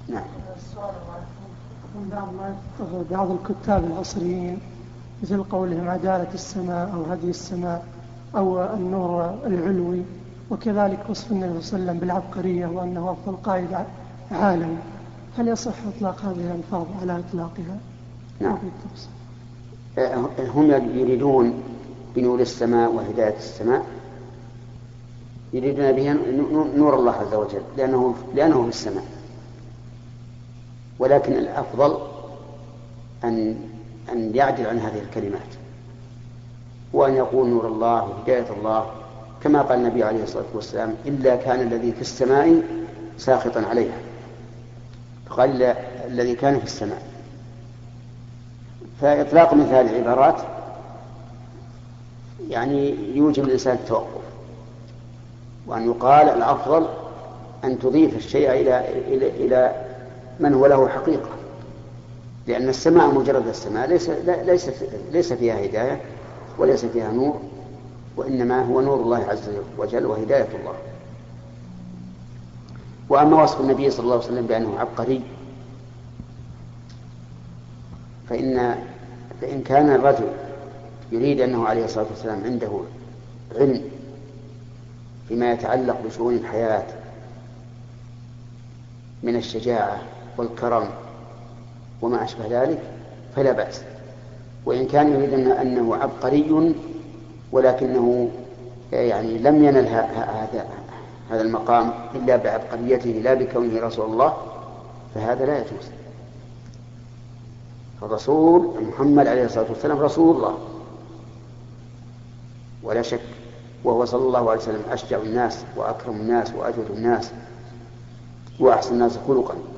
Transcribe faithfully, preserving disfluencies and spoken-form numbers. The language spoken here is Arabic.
نعم. السؤال من بعض ما بعض الكتاب العصريين مثل قولهم عدالة السماء أو هدي السماء أو النور العلوي، وكذلك وصف النبي صلى الله عليه وسلم بالعبقرية وأنه أفضل قائد عالمي، هل يصح إطلاق هذه الألفاظ على إطلاقها؟ نعم. هم يريدون بنور السماء وهداية السماء يريدون بها نور الله عز وجل لأنه, لأنه في السماء، ولكن الأفضل أن, أن يعدل عن هذه الكلمات وأن يقول نور الله وهداية الله كما قال النبي عليه الصلاة والسلام إلا كان الذي في السماء ساخطا عليها، فقال الذي كان في السماء. فإطلاق مثل هذه العبارات يعني يوجب الإنسان التوقف، وأن يقال الأفضل أن تضيف الشيء إلى, إلى, إلى من هو له حقيقة، لأن السماء مجرد السماء ليس, ليس, ليس فيها هداية وليس فيها نور، وإنما هو نور الله عز وجل وهداية الله. وأما وصف النبي صلى الله عليه وسلم بأنه عبقري، فإن, فإن كان الرجل يريد أنه عليه الصلاة والسلام عنده علم فيما يتعلق بشؤون الحياة من الشجاعة والكرم وما أشبه ذلك فلا بأس. وإن كان يريد أنه عبقري ولكنه يعني لم ينل هذا هذا المقام إلا بعبقريته لا بكونه رسول الله فهذا لا يجوز. الرسول محمد عليه الصلاة والسلام رسول الله ولا شك، وهو صلى الله عليه وسلم أشجع الناس وأكرم الناس وأجود الناس وأحسن الناس خلقا.